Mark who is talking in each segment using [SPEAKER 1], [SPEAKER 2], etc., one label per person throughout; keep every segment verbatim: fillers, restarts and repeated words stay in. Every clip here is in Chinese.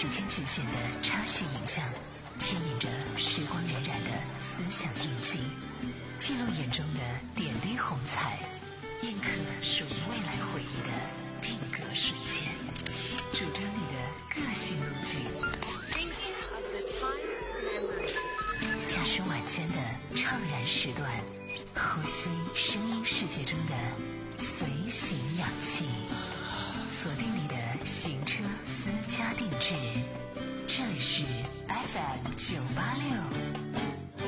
[SPEAKER 1] 时间局限的插叙影像，牵引着时光荏苒的思想印记，记录眼中的点滴红彩，印刻属于未来回忆的定格瞬间，主张你的个性路径，加深晚间的怅然时段，呼吸声音世界中的随行氧气，锁定你的行车私家定制，这里是 F M 九八六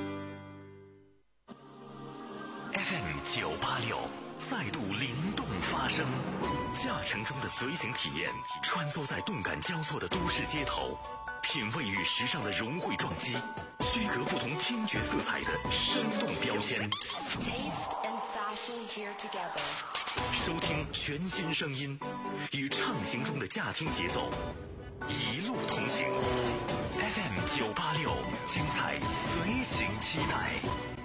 [SPEAKER 2] F M 九八六再度灵动发声，驾乘中的随行体验，穿梭在动感交错的都市街头，品味与时尚的融汇撞击，区隔不同听觉色彩的生动标签。收听全新声音，与畅行中的驾听节奏，一路同行。F M 九八六，精彩随行期待。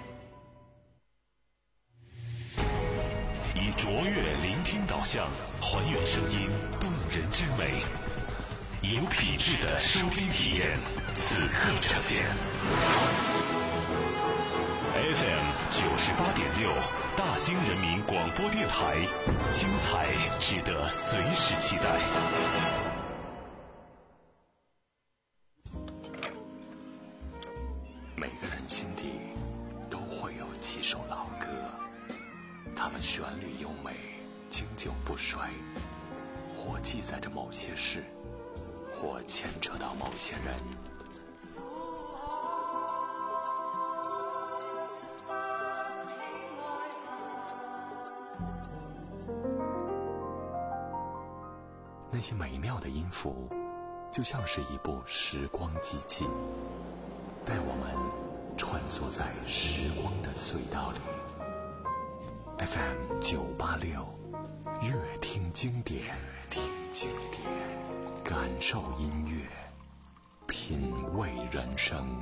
[SPEAKER 2] 以卓越聆听导向，还原声音动人之美，以有品质的收听体验，此刻呈现。F M 九十八点六，大兴人民广播电台，精彩值得随时期待。每个人心底都会有几首老歌，它们旋律优美，经久不衰，或记载着某些事，或牵扯到某些人。那些美妙的音符，就像是一部时光机器，带我们穿梭在时光的隧道里。F M 九八六，乐听经典，乐听经典，感受音乐，品味人生。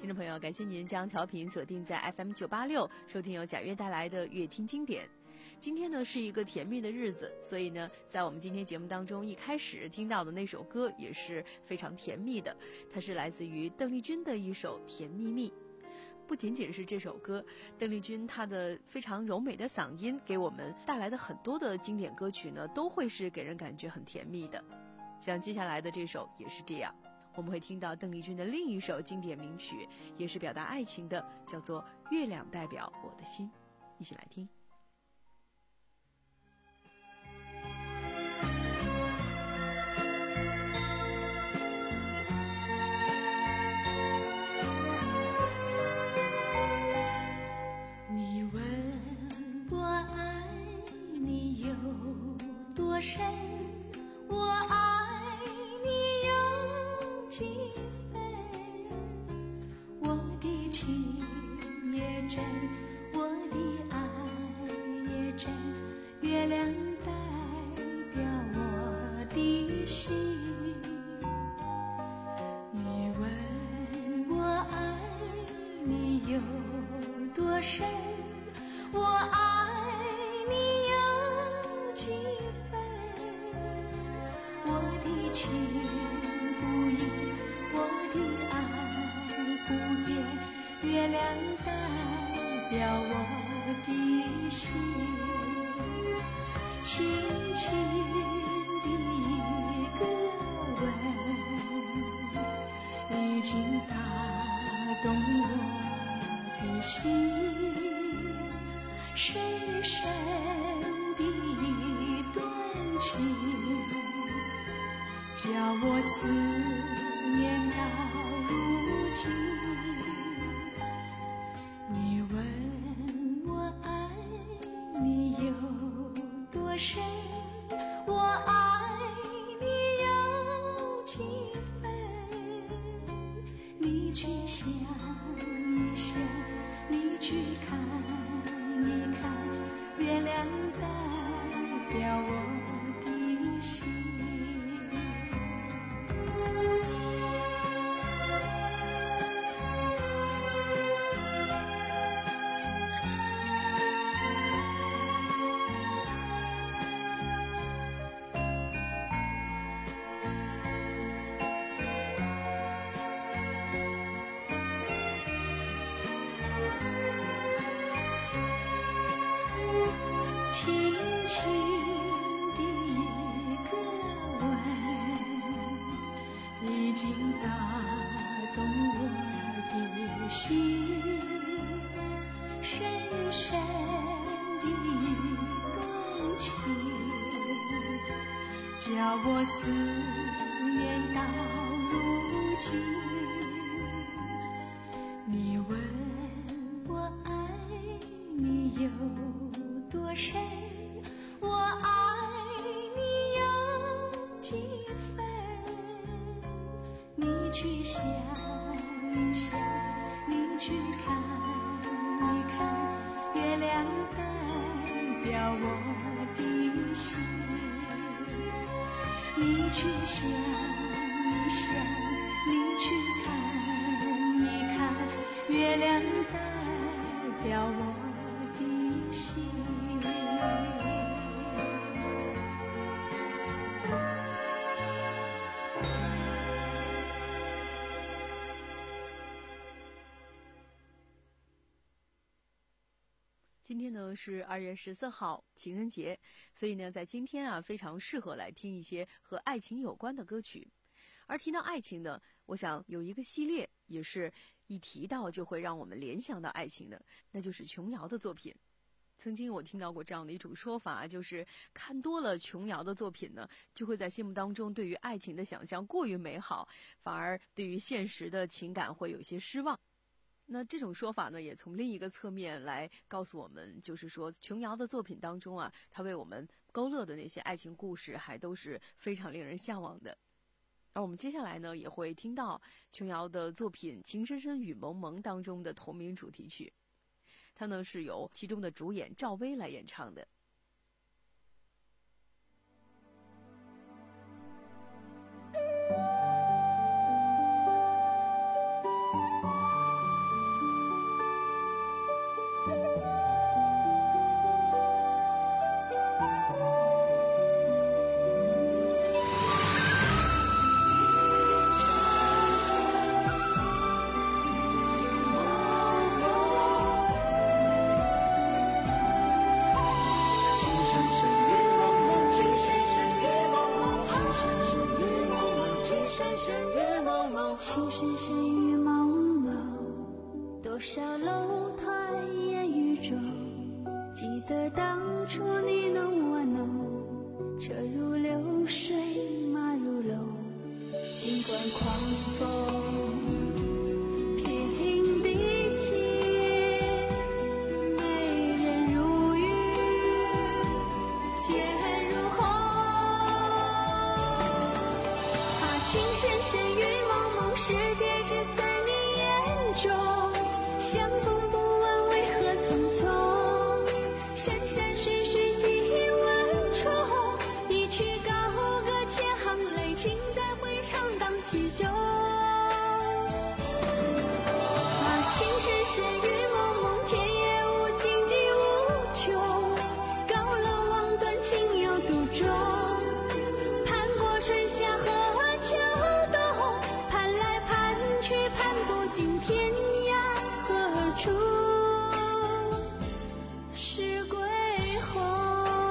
[SPEAKER 3] 听众朋友，感谢您将调频锁定在 F M 九八六，收听由贾悦带来的乐听经典。今天呢是一个甜蜜的日子，所以呢，在我们今天节目当中，一开始听到的那首歌也是非常甜蜜的，它是来自于邓丽君的一首《甜蜜蜜》。不仅仅是这首歌，邓丽君她的非常柔美的嗓音给我们带来的很多的经典歌曲呢，都会是给人感觉很甜蜜的。像接下来的这首也是这样，我们会听到邓丽君的另一首经典名曲，也是表达爱情的，叫做《月亮代表我的心》，一起来听。
[SPEAKER 4] 你问我爱你有多深，我爱你有几分，我的情也真，我的爱也真，月亮代表我的心。你问我爱你有多深，我爱你有几分，我的情不移，我的爱不变，月亮代表我的心。轻轻的一个吻，已经打动我的心，深深的一段情，叫我思念到如今。你问我爱你有多深，我爱你有几分，你去想一想，你去看一看，月亮代表我的心。轻轻的一个吻，已经打动我的心，深深的一段情，叫我思念到如今。你问我爱你有多深，我爱你有几分，你去想一想，你去看一看，月亮代表我的心。你去想一想，你去看一看，月亮代表我的心。
[SPEAKER 3] 今天呢是二月十四号情人节，所以呢在今天啊非常适合来听一些和爱情有关的歌曲。而提到爱情呢，我想有一个系列也是一提到就会让我们联想到爱情的，那就是琼瑶的作品。曾经我听到过这样的一种说法，就是看多了琼瑶的作品呢，就会在心目当中对于爱情的想象过于美好，反而对于现实的情感会有一些失望。那这种说法呢，也从另一个侧面来告诉我们，就是说琼瑶的作品当中啊，她为我们勾勒的那些爱情故事还都是非常令人向往的。而我们接下来呢，也会听到琼瑶的作品《情深深雨蒙蒙》当中的同名主题曲，它呢是由其中的主演赵薇来演唱的。
[SPEAKER 4] 情深深雨蒙蒙，多少楼台烟雨中，记得当初你侬我侬，车如流水马如龙，尽管狂风频频地起，美人如玉剑如虹，啊，情深深雨蒙蒙，世界只在你眼中，相逢不问为何匆匆，山山水水几万重，一曲高歌千行泪，情在回肠荡气中。啊，情深深雨蒙蒙，天也无尽地无穷，高楼望断情有独钟，盼过春夏和秋冬，盼来盼去盼不尽天涯何处是归鸿。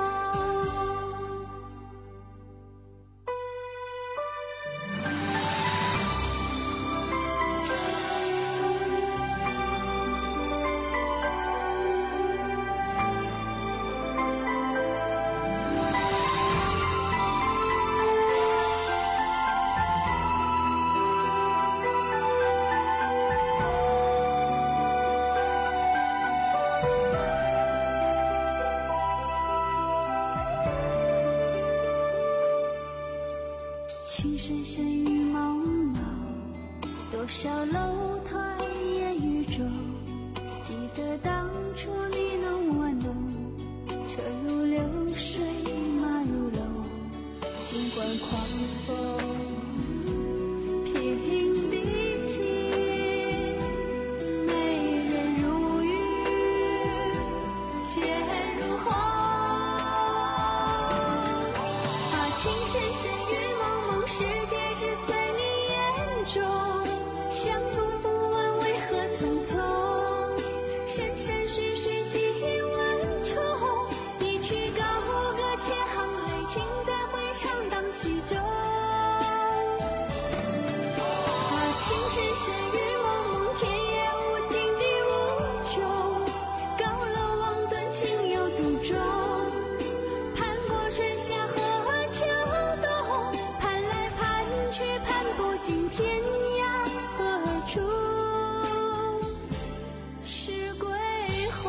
[SPEAKER 4] 情深深雨蒙蒙，多少楼台烟雨中，记得当初你侬我侬，车如流水马如龙，尽管狂风频频地起，美人如玉剑如虹，啊，情深深雨蒙蒙，世界只在你眼中，相逢不问为何匆匆，山山水水几万重，一曲高歌千行泪，情在回肠荡气中。啊，情深深雨蒙蒙，天也无尽地无穷，高楼望断情有独钟，盼过春夏和秋冬，盼来盼去盼不尽天涯何处是归鸿。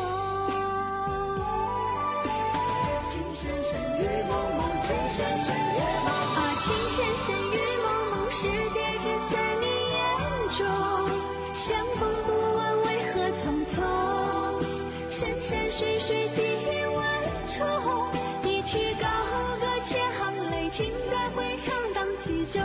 [SPEAKER 4] 情深深雨蒙蒙，情深深雨蒙蒙，啊，情深深雨蒙蒙，世界只在你眼中，相逢不问为何匆匆，山山水水几万重，一曲高歌千行泪，情在回肠荡气中。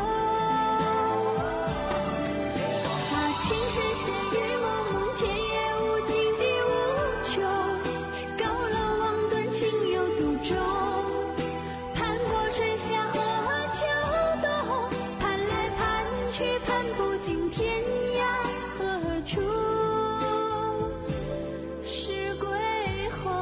[SPEAKER 4] 啊，情深深雨蒙蒙，天也无尽地无穷，高楼望断情有独钟，盼过春夏和秋冬，盼来盼去盼不尽天涯何处是归鸿。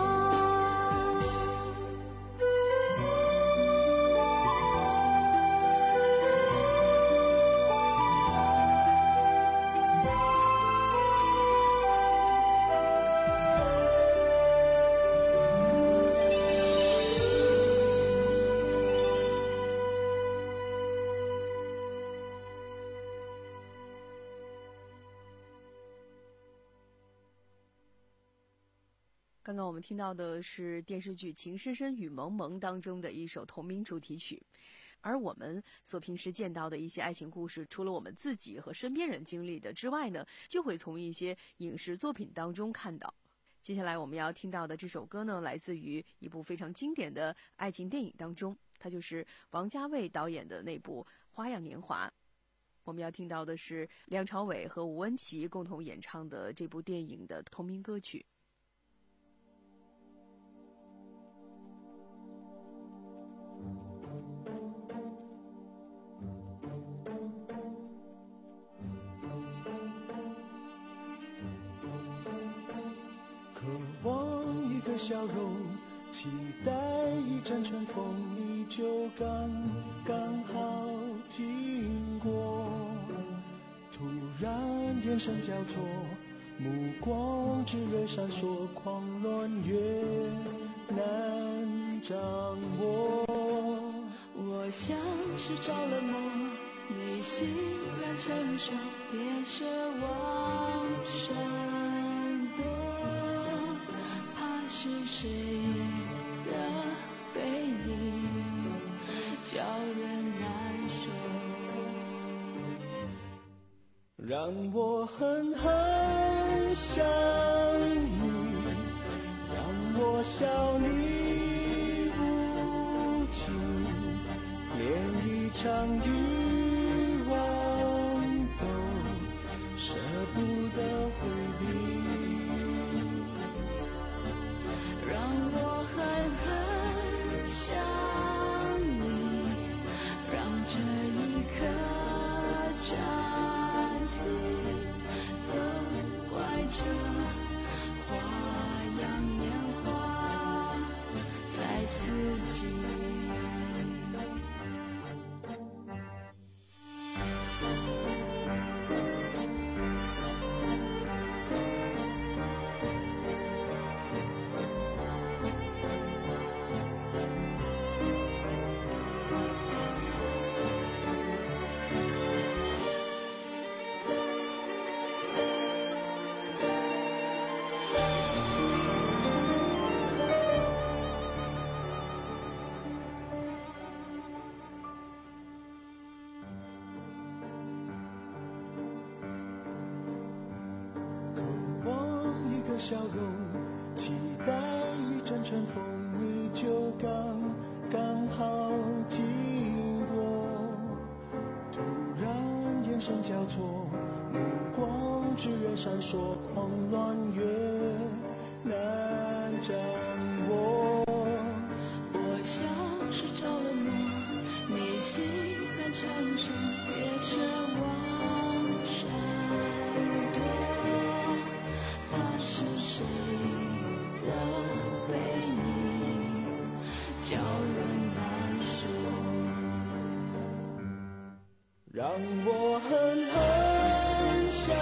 [SPEAKER 3] 刚刚我们听到的是电视剧《情深深雨蒙蒙》当中的一首同名主题曲，而我们所平时见到的一些爱情故事，除了我们自己和身边人经历的之外呢，就会从一些影视作品当中看到。接下来我们要听到的这首歌呢，来自于一部非常经典的爱情电影当中，它就是王家卫导演的那部《花样年华》。我们要听到的是梁朝伟和吴恩琪共同演唱的这部电影的同名歌曲。
[SPEAKER 5] 渴望一个笑容，期待一阵春风，你就刚刚好经过。突然眼神交错，目光炽热闪烁，狂乱越难掌握。
[SPEAKER 4] 我像是着了魔，你欣然承受，别奢望闪躲，怕是谁的背影叫人难受。
[SPEAKER 5] 让我狠狠想你，让我笑你无情，连一场欲望都舍不得回避。
[SPEAKER 4] 让我狠狠想你，让这一刻暂停，都怪这花样年华太刺激。
[SPEAKER 5] 笑容，期待一阵春风，你就刚刚好经过。突然眼神交错，目光炽热闪烁，狂乱越难掌握。
[SPEAKER 4] 我像是着了魔，你欣然承受，别奢望闪躲，怕是谁的背影叫人难受。
[SPEAKER 5] 让我狠狠想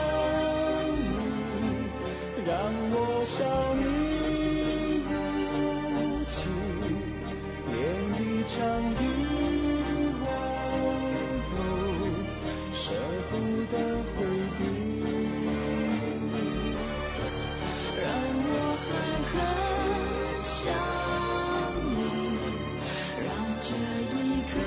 [SPEAKER 5] 你，让我笑你无情，连一场欲望都舍不得回避。
[SPEAKER 4] 让我狠狠想你，让这一刻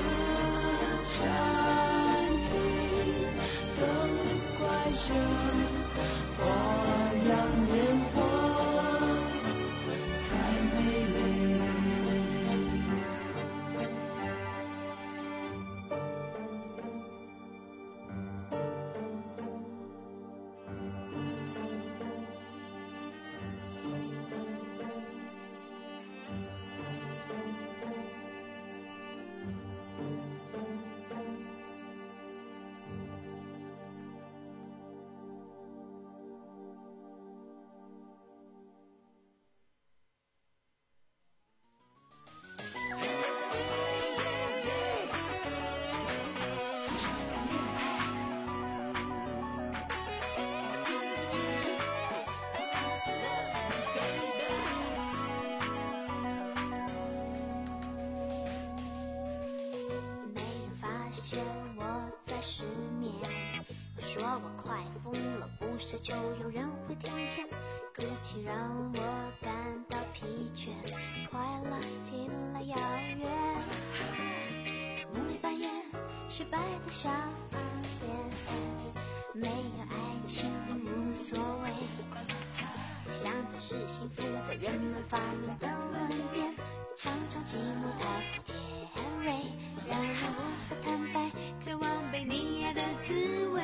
[SPEAKER 4] 暂停，都怪这花样年华太美丽。
[SPEAKER 6] 没人发现我在失眠，我说我快疯了，不奢求有人会听见，哭泣让我感到疲倦，快乐听来遥远，在梦里扮演失败的小脸，没有爱情并无所谓，想着是幸福的人们发明的论点，常常寂寞太过尖锐，让人无法坦白，渴望被你爱的滋味。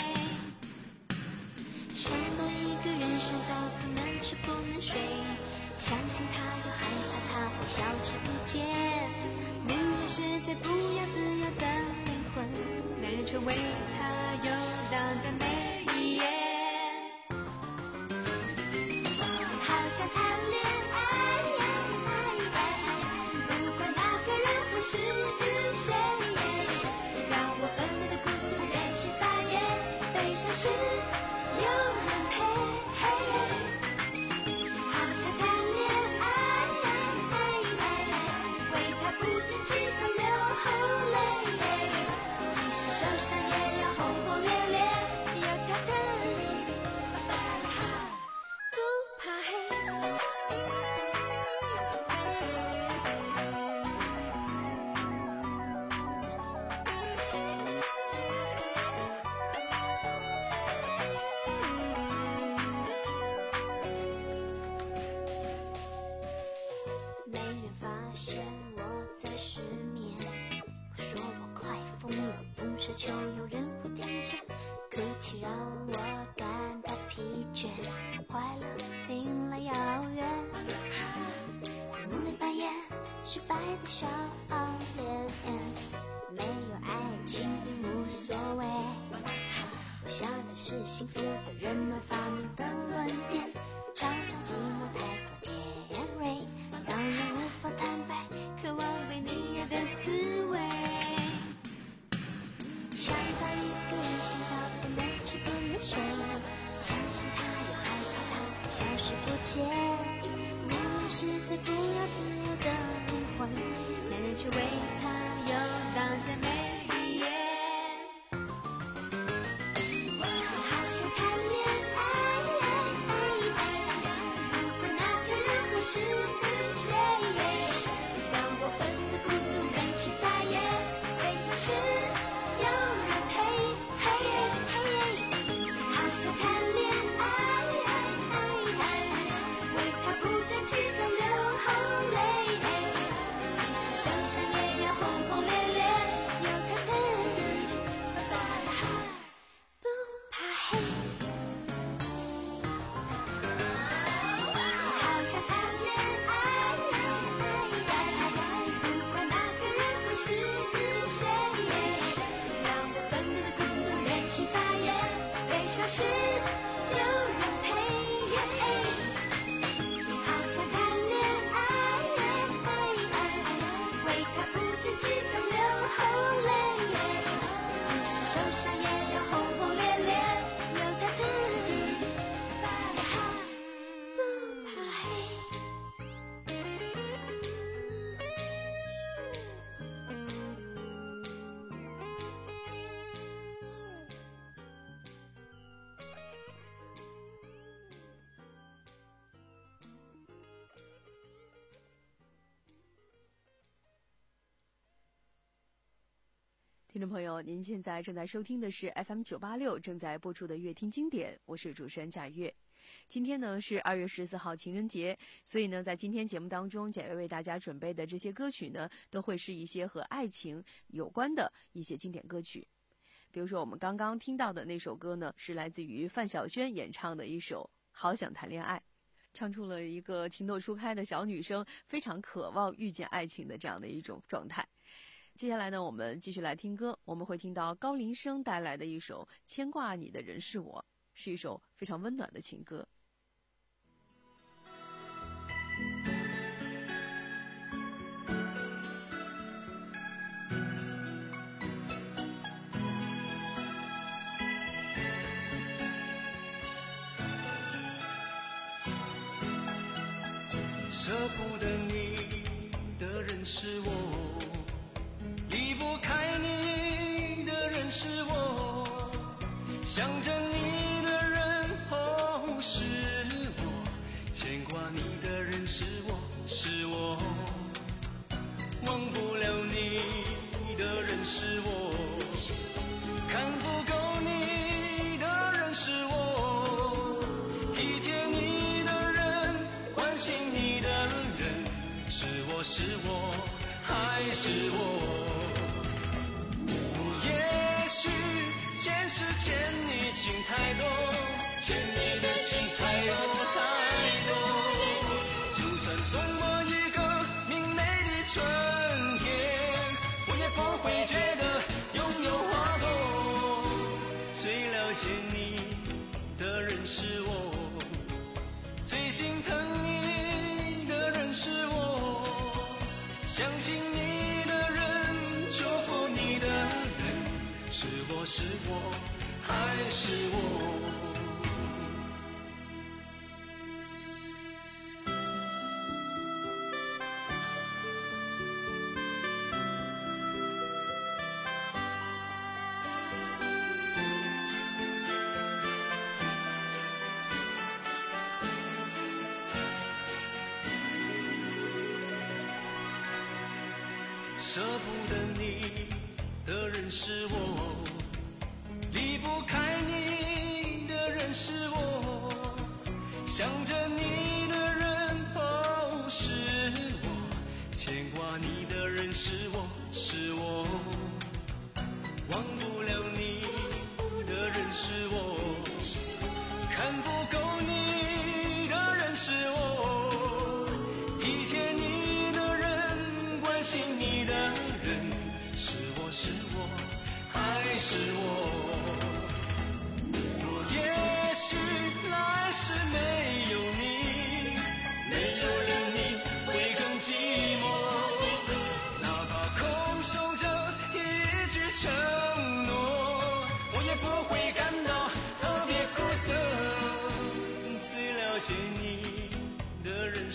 [SPEAKER 6] 想到一个人想到不能吃不能睡，相信他又害怕他会消失不见。女人是最不要自由的灵魂，男人却为了她游荡在每一夜。好想谈恋爱，不管那个人会是谁，让我愤怒的孤独任性撒野，悲伤是就有人会听见，哭泣让我感到疲倦，快乐听来遥远。在梦里扮演失败的笑脸，没有爱情并无所谓。我想这是幸福的人们发明的论点，常常寂寞太过尖锐，让人无法坦白渴望被你爱的滋味。想到一个人想到不能吃不能睡，相信他又害怕他会消失不见。你也是最不要自由的灵魂，没人去为他游荡在每一夜。我好想谈恋爱，如果那个人会是谁，让我分的孤独任性撒野，悲伤时有人陪。好想谈恋爱，为他不争气的流后泪，即使受伤也要轰轰烈烈，有他的不怕黑。好想谈恋爱，不管那个人会是谁，让我愤怒的孤独任性撒野，悲伤时有人陪。好想谈恋爱，为他不争气的流后泪，即使受伤也要轰轰烈烈，有他的不怕黑。
[SPEAKER 3] 听众朋友，您现在正在收听的是 F M 九八六正在播出的乐听经典，我是主持人贾月。今天呢是二月十四号情人节，所以呢在今天节目当中，贾月为大家准备的这些歌曲呢，都会是一些和爱情有关的一些经典歌曲。比如说我们刚刚听到的那首歌呢，是来自于范晓萱演唱的一首《好想谈恋爱》，唱出了一个情窦初开的小女生非常渴望遇见爱情的这样的一种状态。接下来呢，我们继续来听歌，我们会听到高林生带来的一首《牵挂你的人是我》，是一首非常温暖的情歌。
[SPEAKER 7] 舍不得你的人是我，离不开你的人是我，想着你的人哦是我，牵挂你的人是我，是我，忘不了你的人是我，看不够你的人是我，体贴你的人，关心你的人，是我是我还是我。也许前世欠你情太多，欠你的情太多太多，就算送我一个明媚的春天，我也不会觉得拥有花朵。最了解你的人是我，最心疼你的人是我，相信你的人，祝福你的人，是我是我还是我。舍不得你的人是我，离不开你的人是我，想着你的人哦是我，牵挂你的人是我，是我，忘不了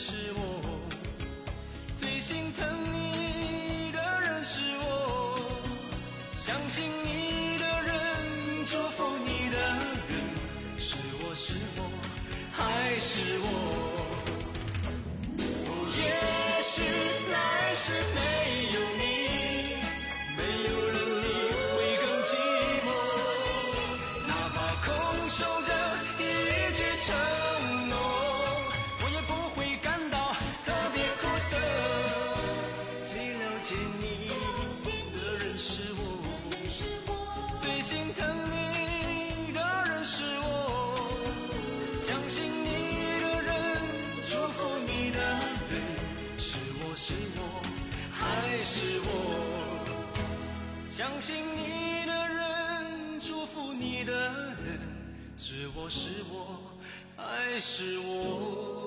[SPEAKER 7] 是我，最心疼你的人是我，相信你的人，祝福你的人，是我是我还是我。也许来世没有你，没有了你会更寂寞，哪怕空守着一句承诺，我也不会感到特别苦涩。最了解你的人是我，最心疼你的人是我，相信你的人，祝福你的人，是我是我还是我。相信你的人，祝福你的人，是我是我还是我。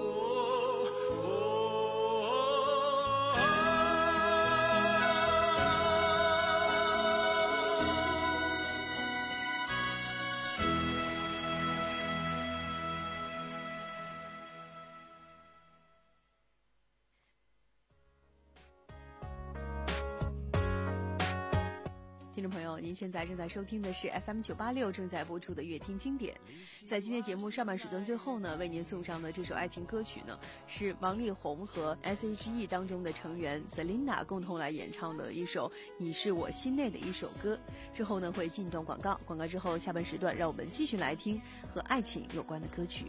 [SPEAKER 3] 听众朋友，您现在正在收听的是 F M 九八六正在播出的乐听经典。在今天节目上半时段最后呢，为您送上的这首爱情歌曲呢，是王力宏和 S H E 当中的成员 Selina 共同来演唱的一首你是我心内的一首歌。之后呢会进一段广告，广告之后下半时段让我们继续来听和爱情有关的歌曲。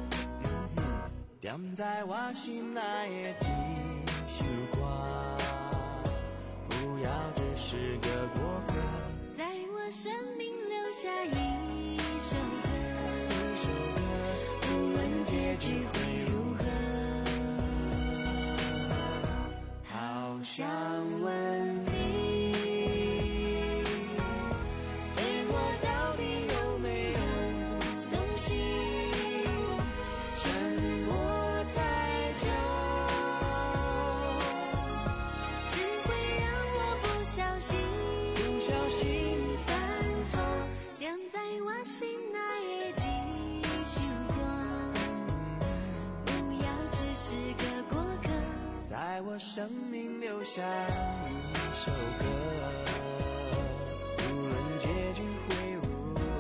[SPEAKER 5] 踮在我心内的一首歌，不要只是个过客，
[SPEAKER 4] 在我生命留下一首歌，无论结局会如何，好想问你，对我到底有没有动心，沉默太久，只会让我不小心
[SPEAKER 5] 不小心
[SPEAKER 4] 犯错，踮在我心内的一首歌，不要只是个过客，
[SPEAKER 5] 在我生命留下一首歌，无论结局会如何。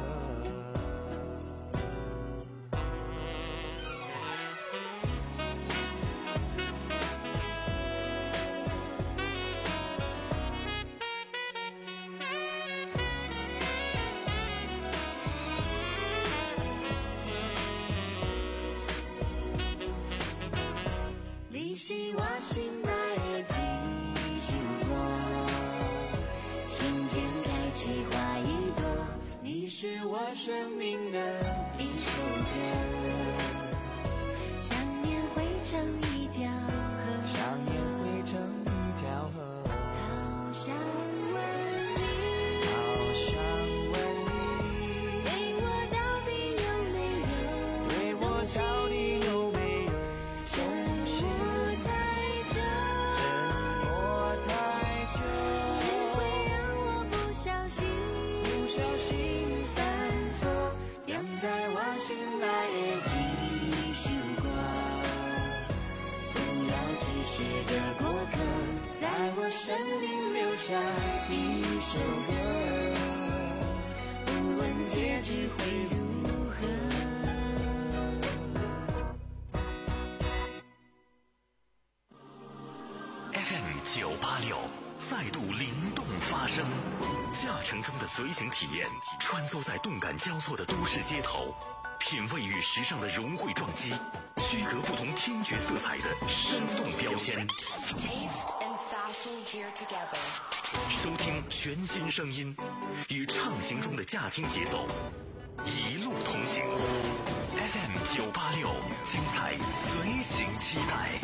[SPEAKER 4] 你是我心内的一首歌，心间开启花一朵，你是我生命的一首歌，想念汇成一条河，
[SPEAKER 5] 想念汇成一条河，
[SPEAKER 4] 好想问你，
[SPEAKER 5] 好想问你，
[SPEAKER 4] 对我到底有没有
[SPEAKER 5] 对我
[SPEAKER 4] 动心，
[SPEAKER 5] 到底有没有
[SPEAKER 4] 沉默太久，
[SPEAKER 5] 沉默太久，
[SPEAKER 4] 只会让我不小心
[SPEAKER 5] 不小心
[SPEAKER 4] 犯错，踮在我心内的一首歌，不要只是个过客，在我生命留下一首歌，无论结局会如何。
[SPEAKER 2] F M 九八六再度灵动发声，驾乘中的随行体验，穿梭在动感交错的都市街头，品味与时尚的融汇撞击，区隔不同听觉色彩的生动标签。收听全新声音，与畅行中的驾听节奏，一路同行。F M 九八六，精彩随行期待。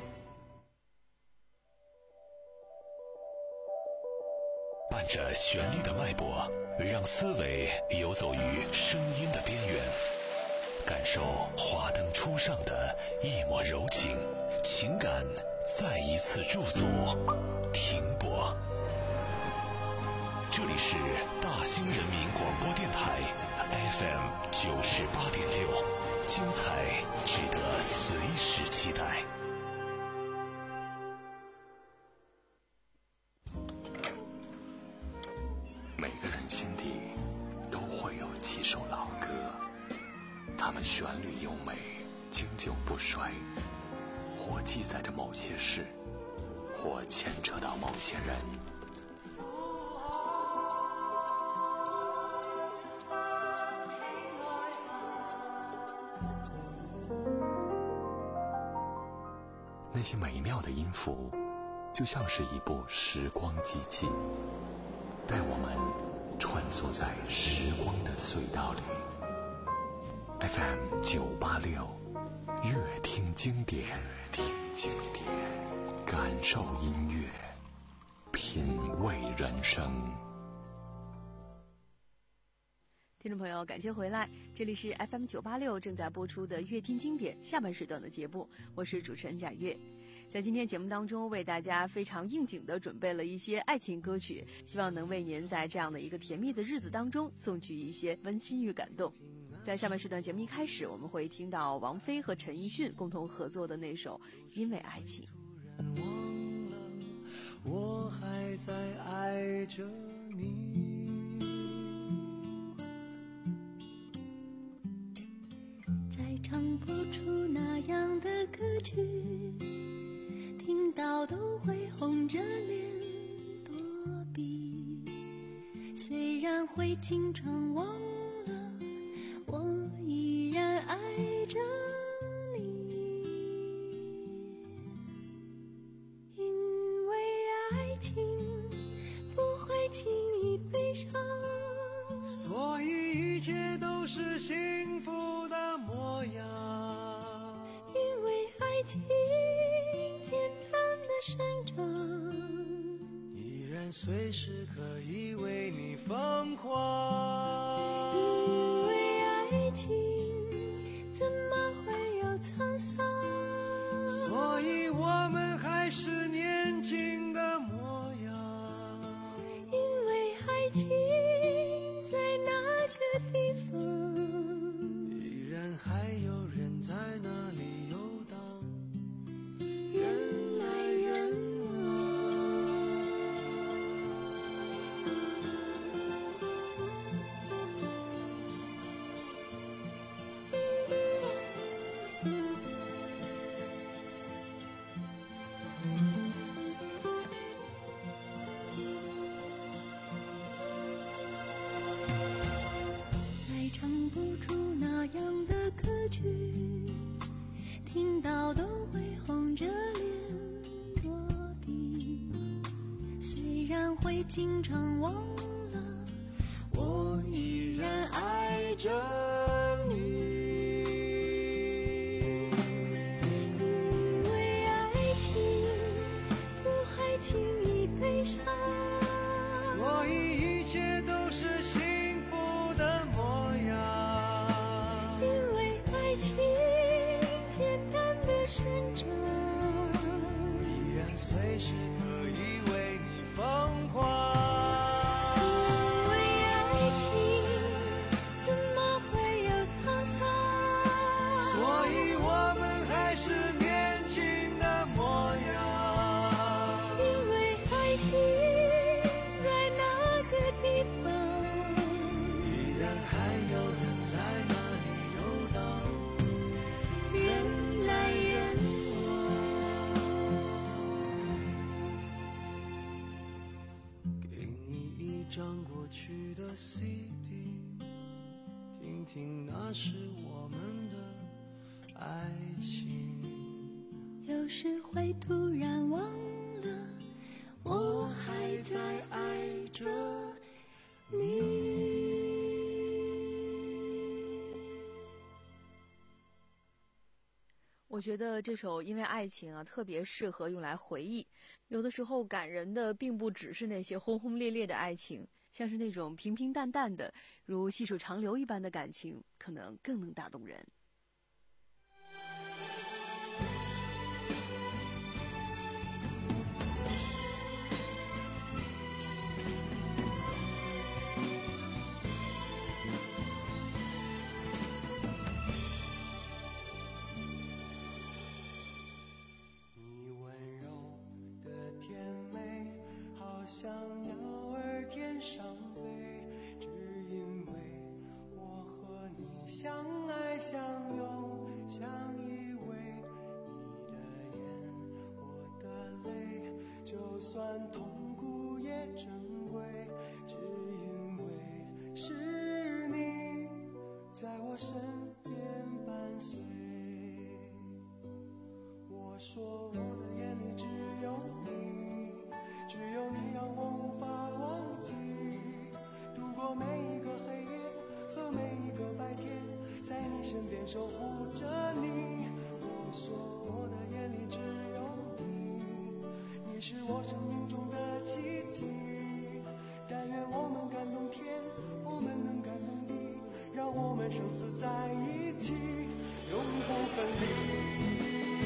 [SPEAKER 2] 伴着旋律的脉搏，让思维游走于声音的边缘，感受华灯初上的一抹柔情，情感再一次驻足停泊。这里是大兴人民广播电台 F M 九十八点六，
[SPEAKER 8] 精彩值得随时期待。
[SPEAKER 2] 每个人心底都会有几首老歌，它们旋律优美，经久不衰，或记载着某些事，或牵扯到某些人。那些美妙的音符，就像是一部时光机器，带我们穿梭在时光的隧道里。F M 九八六，乐听经典，听经典，感受音乐，品味人生。
[SPEAKER 3] 听众朋友，感谢回来，这里是 F M 九八六正在播出的乐听经典下半时段的节目，我是主持人贾月。在今天节目当中，为大家非常应景的准备了一些爱情歌曲，希望能为您在这样的一个甜蜜的日子当中送去一些温馨与感动。在下半时段节目一开始，我们会听到王菲和陈奕迅共同合作的那首《因为爱情》。
[SPEAKER 5] 我还在爱着你，
[SPEAKER 4] 再唱不出那样的歌曲，听到都会红着脸躲避。虽然会经常忘了，我依然爱着你。因为爱情不会轻易悲伤，
[SPEAKER 5] 所以一切都是幸福的模样。
[SPEAKER 4] 因为爱情简单的生长，
[SPEAKER 5] 依然随时可以为你疯狂。
[SPEAKER 4] 因为爱情怎么会有沧桑，
[SPEAKER 5] 所以我们还是年轻的模样。
[SPEAKER 4] 因为爱情在那个地方，
[SPEAKER 5] 依然还有人在那里游荡，
[SPEAKER 4] 人来人再唱不出那样的歌曲，听到都会红着脸躲避。虽然会经常忘了，我依然爱着你。因为爱情不会轻易悲伤，
[SPEAKER 5] 所以一切都是幸福的模样。
[SPEAKER 4] 因为爱情简单的生长，
[SPEAKER 5] 依然随时可以为你疯狂。
[SPEAKER 4] 因为爱情怎么会有沧桑，
[SPEAKER 5] 所以我们还是年轻的模样。
[SPEAKER 4] 因为爱情在那个地方，
[SPEAKER 5] 依然还有人在那里游荡，
[SPEAKER 4] 人来人
[SPEAKER 5] 往。给你一张过去的 C D， 听听那是我们的爱情。
[SPEAKER 4] 有时会突然忘了，我还在爱着你。
[SPEAKER 3] 我觉得这首《因为爱情》啊，特别适合用来回忆。有的时候感人的并不只是那些轰轰烈烈的爱情，像是那种平平淡淡的，如细水长流一般的感情，可能更能打动人。
[SPEAKER 5] 像鸟儿天上飞，只因为我和你相爱相拥，相依偎。你的眼，我的泪，就算痛苦也珍贵，只因为是你在我身边伴随。我说我的眼里只有你，只有你让我无法忘记，度过每一个黑夜和每一个白天，在你身边守护着你。我说我的眼里只有你，你是我生命中的奇迹，但愿我们感动天，我们能感动地，让我们生死在一起，永不分离。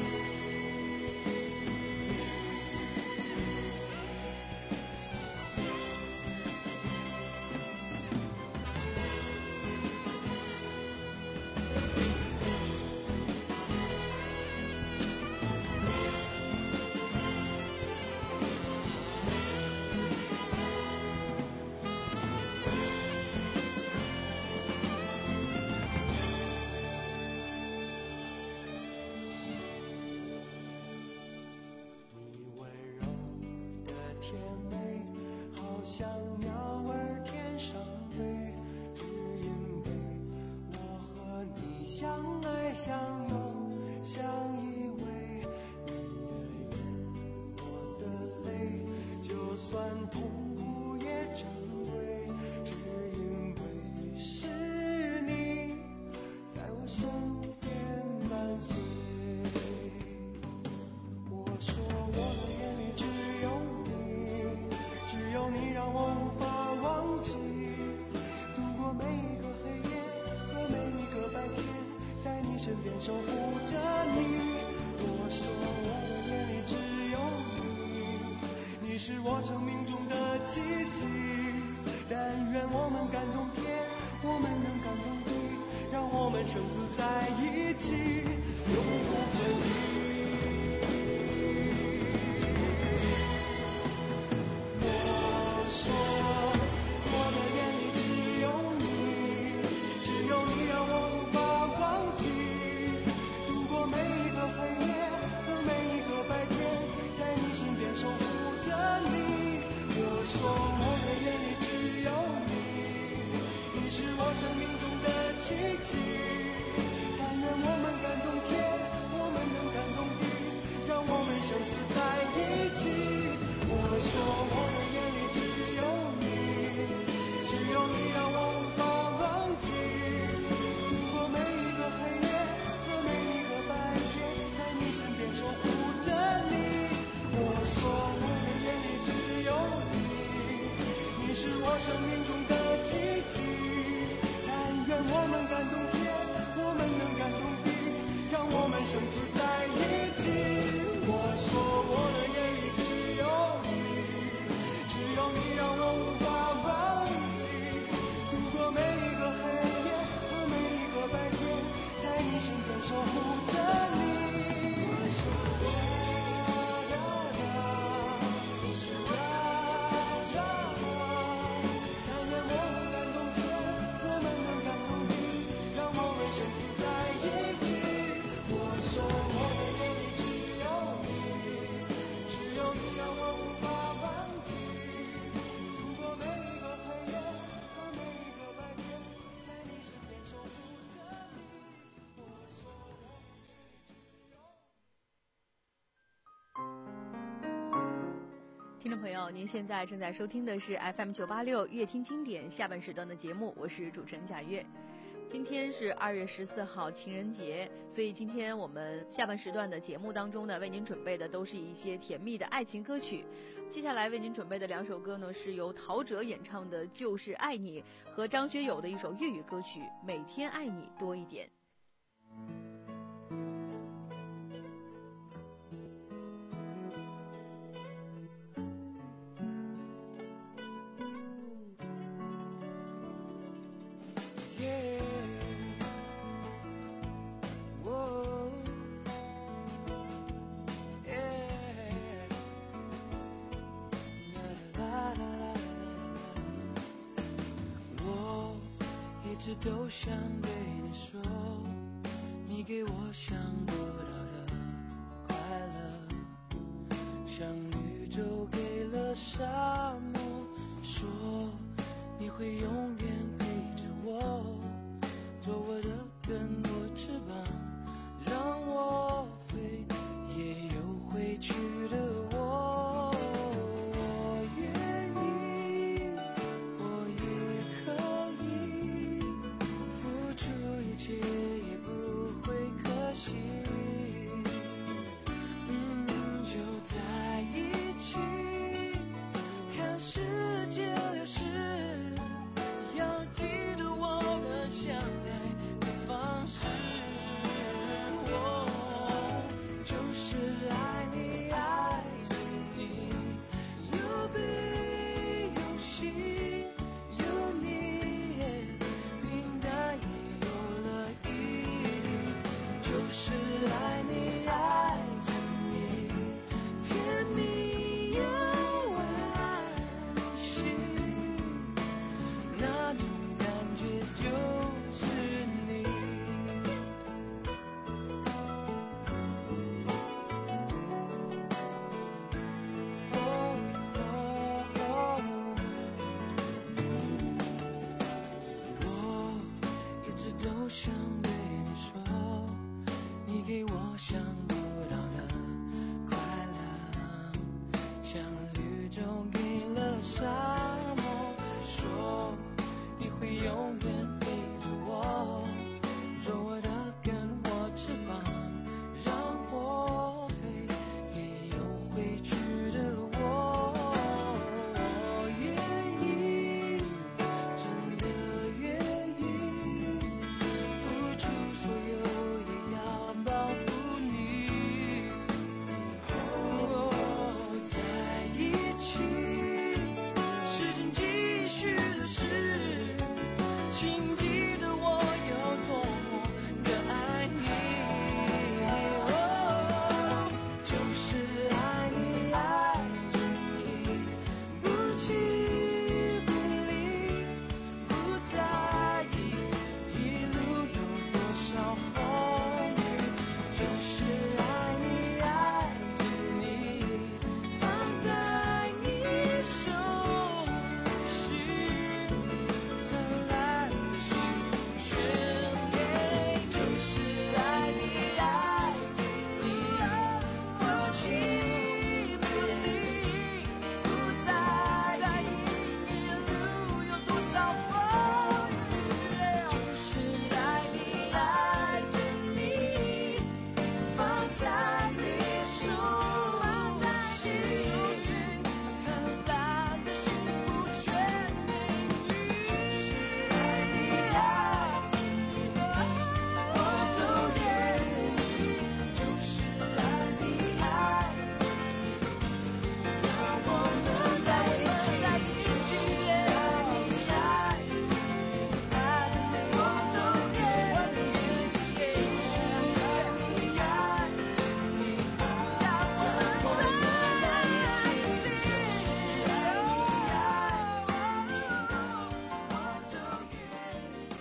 [SPEAKER 5] 像鸟儿天上飞，只因为我和你相爱相拥，相依偎。你的眼，我的泪，就算痛苦也珍贵，只因为是你在我身边伴随。我说我的眼里只有你，只有你让我无法忘记，度过每一个黑夜和每一个白天，在你身边守护着你。我说我的眼里只有你，你是我生命中的奇迹，但愿我们感动天，我们能感动地，让我们生死在一起，永不分离。生命中的奇迹，但愿我们感动天，我们能感动地，让我们生死在一起。我说我的眼里只有你，只有你让我无法忘记，度过每一个黑夜和每一个白天，在你身边守护着你。我说我的眼里只有你，你是我生命中的奇迹，愿我们感动天，我们能感动地，让我们生死在一起。我说我的眼里只有你，只有你让我无法忘记，度过每一个黑夜和每一个白天，在你身边守护着你。我说我呀呀，你是我呀呀，但愿我们感动天，我们能感动地，让我们生死在一起。我说我的眼里只有你，只有你让我无法忘记，度过每一个黑夜和每一个白天，在你身边守护着你。我说我的眼里只有。
[SPEAKER 3] 听众朋友，您现在正在收听的是 F M 九八六乐听经典下半时段的节目，我是主持人贾月。今天是二月十四号情人节，所以今天我们下半时段的节目当中呢，为您准备的都是一些甜蜜的爱情歌曲。接下来为您准备的两首歌呢，是由陶喆演唱的《就是爱你》和张学友的一首粤语歌曲《每天爱你多一点》。
[SPEAKER 5] 啦直都想对你说，你给我想不到的快乐，像绿洲给了沙漠，说你会永远陪着我，做我的根或翅膀，让我飞，也有回去的我。我愿意，我也可以付出一切，也不会可惜。嗯，就在一起，看世界流逝，要记得我们相爱的方式。我就是爱你，爱着你，有悲有喜，有你，平淡也有了意义。就是爱你，爱着你，甜蜜又温馨，那种感觉就是你。哦哦哦，我一直都想对你说，你给我想不到的快乐，像绿洲给了沙漠，说你会永远陪着我，做我的根或翅膀，让我飞，也有回去的我。我愿意，真的愿意，付出所有也要保护你。哦，在一起，时间继续流逝，请记得我有多么的爱你。哦，就是爱你，爱着你，不弃不离，不在意一路有多少风雨。就是爱你，爱着你，放在你手心，灿烂的幸福全给。就是爱你，爱着你，不弃不离，不在意一路有多少风雨。就是爱你，爱着你，放在你手心，灿烂的幸福全给你。就是爱你，爱着你，我都愿意。就是爱你，爱着你，让我们在一起，在一起。爱你，爱着你，爱着你，我都愿意。就是爱你，爱着你，让我们在一起。就是爱你，爱着你，我都愿意。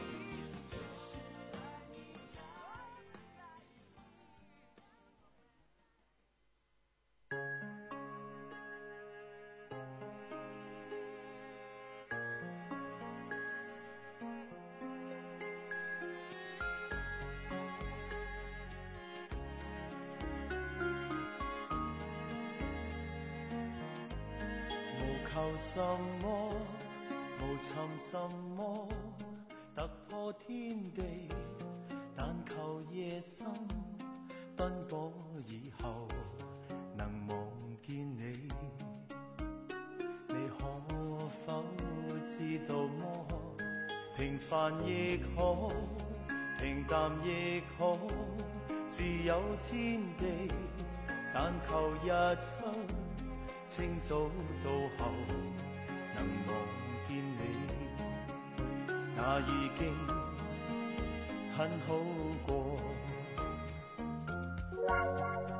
[SPEAKER 9] 無求什麼，無尋什麼，突破天地，但求夜深奔波以後能望見你。你可否知道麼？平凡亦可，平淡亦可，自有天地，但求日出清早到後能望見你，那已經很好過。當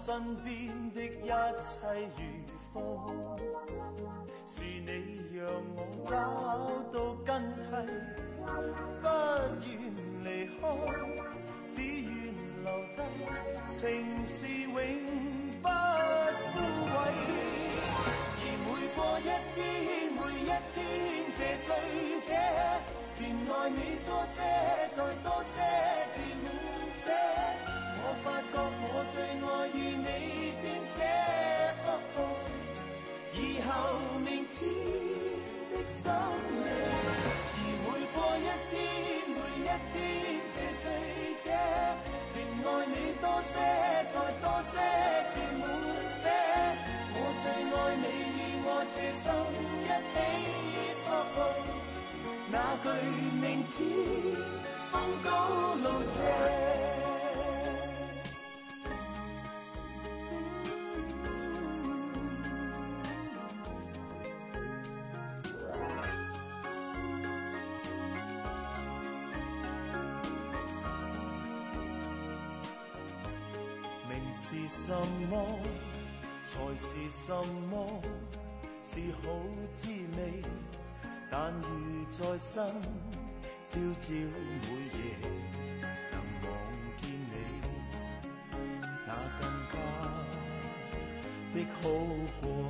[SPEAKER 9] 身邊的一切如風，是你讓我找到根蒂，不願離開，只願留低，情是永不枯萎。而每過一天，每一天，這醉者便愛你多些，再多些，至滿瀉。我發覺我最愛與你編寫，哦哦，以後明天的深夜。而每過一天，每一天，這醉者便愛你多些，再多些，至滿瀉。我最愛你與我這心一起，哦哦，那句明天風高路斜。是什麼才是什麼，是好滋味，但如在身朝朝每夜能望見你，那更加的好過。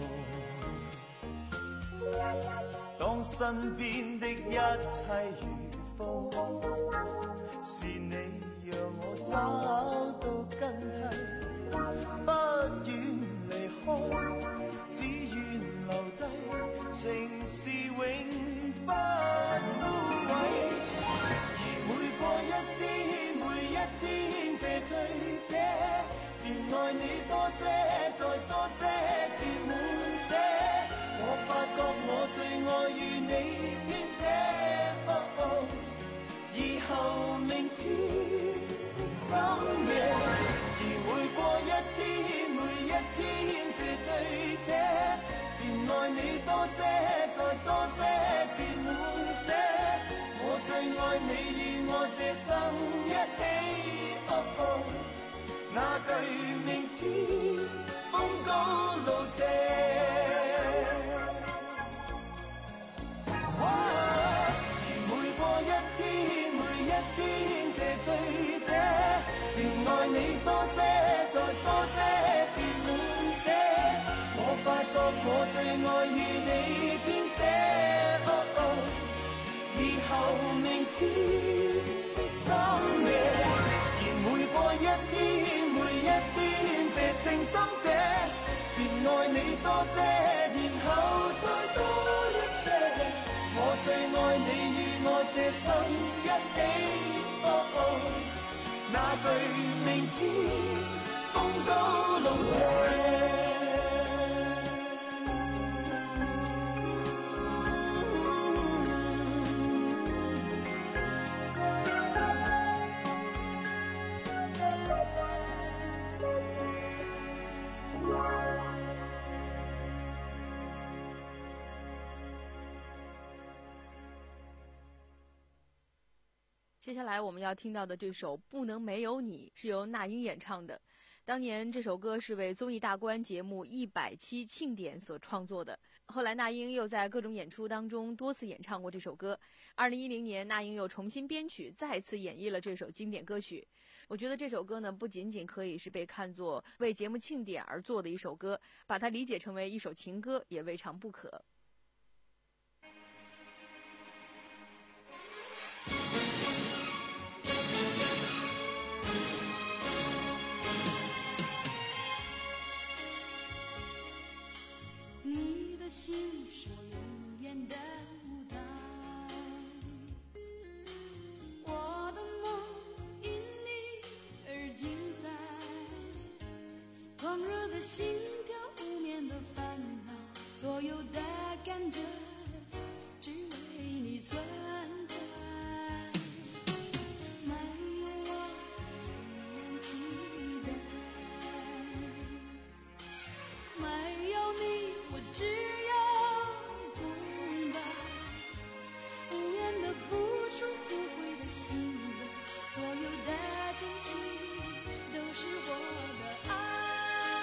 [SPEAKER 9] 當身邊的一切如風，是你讓我找到根蒂，不願離開，只願留低，情是永不枯萎。而每過一天，每一天，這醉者便愛你多些，再多些，至滿瀉。我發覺我最愛與你編寫，哦哦，以後明天的深夜。而每過一天，每一天，這醉者便愛你多些，再多些，至滿瀉。我最愛你與我這心一起，哦哦，那句明天風高路斜。而每過一天，每一天，這醉者便愛你多些，再多些，至滿瀉。我發覺我最愛與你編寫，哦哦，以後明天的深夜。而每過一天，每一天，這情深者便愛你多些，然後再多一些。我最愛你與我這心一起，哦哦，那句明天風高路斜。
[SPEAKER 3] 接下来我们要听到的这首《不能没有你》是由那英演唱的。当年这首歌是为综艺大观节目一百期庆典所创作的。后来那英又在各种演出当中多次演唱过这首歌。二零一零年，那英又重新编曲，再次演绎了这首经典歌曲。我觉得这首歌呢，不仅仅可以是被看作为节目庆典而做的一首歌，把它理解成为一首情歌也未尝不可。
[SPEAKER 4] 你的心是无言的舞台，我的梦因你而精彩，狂热的心跳，无眠的烦恼，所有的感觉只为你存在，没有我依然期待，没有你我只有空白，无言的付出，不悔的欣慰，所有的真情都是我的爱。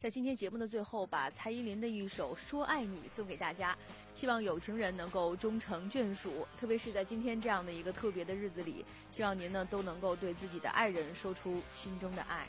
[SPEAKER 3] 在今天节目的最后，把蔡依林的一首《说爱你》送给大家，希望有情人能够终成眷属，特别是在今天这样的一个特别的日子里，希望您呢都能够对自己的爱人说出心中的爱。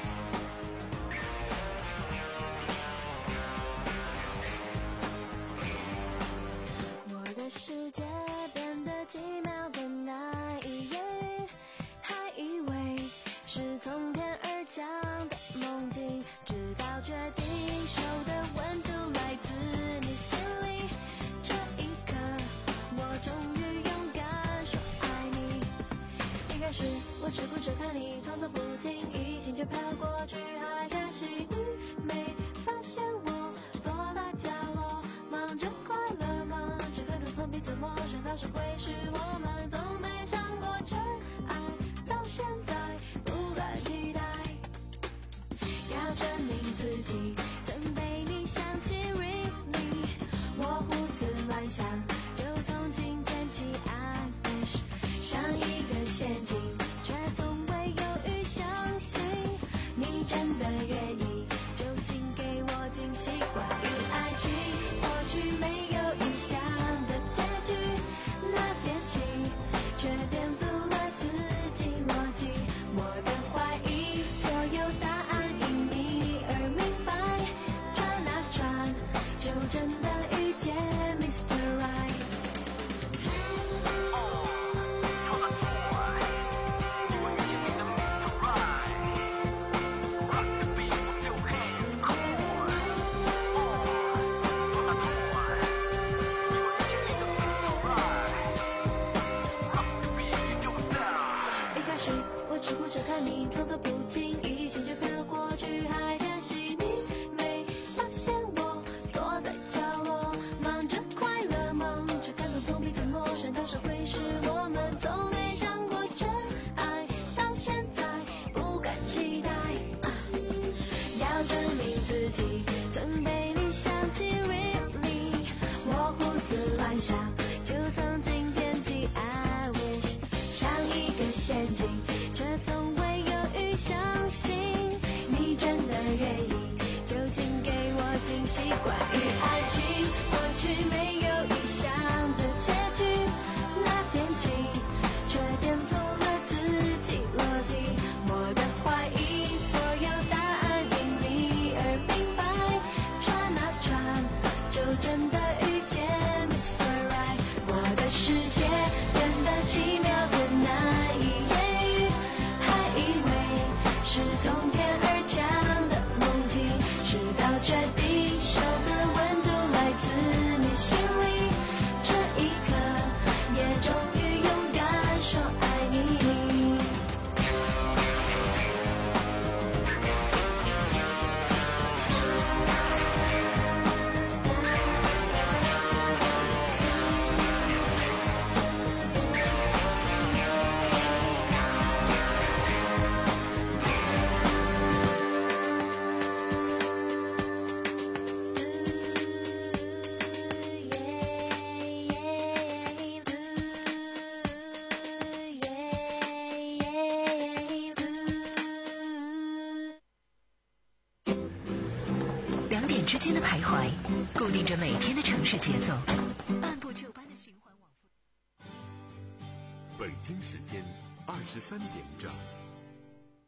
[SPEAKER 4] 我的世界变得奇妙的那一夜，还以为是从天而降的梦境，直到决定手的温度来自你心里，这一刻我终于勇敢说爱你。一开始我只顾着看你，动作不经意，心却飘过去，还可惜你没发现我躲在角落，忙着快乐，忙着可能从彼此陌生到是会是我们，从没想过真爱，到现在不敢期待，要证明自己曾被你想起 really， 我胡思乱想，就从今天起 I wish， 像一个陷阱，却从未犹豫相信你真的愿意，就请给我惊喜。关于爱情，过去没有预想的结局，那天起却颠覆了自己逻辑，我的怀疑，所有答案因你而明白，转啊转，就真的遇见 Mister Right。一开始我只顾着看你，动作不经意，心却飘过去，还可惜你没发现我躲在角落，忙着快乐，忙着感动，从彼此陌生到是会是我们，从没想过真爱，到现在不敢期待，啊、要证明自己曾被你想起 really， 我胡思乱想，就从今天起 I wish， 像一个陷阱，却从未犹豫相信你真的愿意，就请给我惊喜。关于爱情，过去没有预想的结局，那天起却颠覆了自己逻辑，我的怀疑，所有答案因你而明白，转啊转，就真的遇见 Mister Right。 我的世界变得奇妙的那一夜，还以为是从天而降的梦境，直到决定手的温度来自你心里，这一刻也终于勇敢说爱你。
[SPEAKER 1] 两点之间的徘徊，固定着每天的城市节奏，按部就班的循环往复。
[SPEAKER 2] 北京时间二十三点整。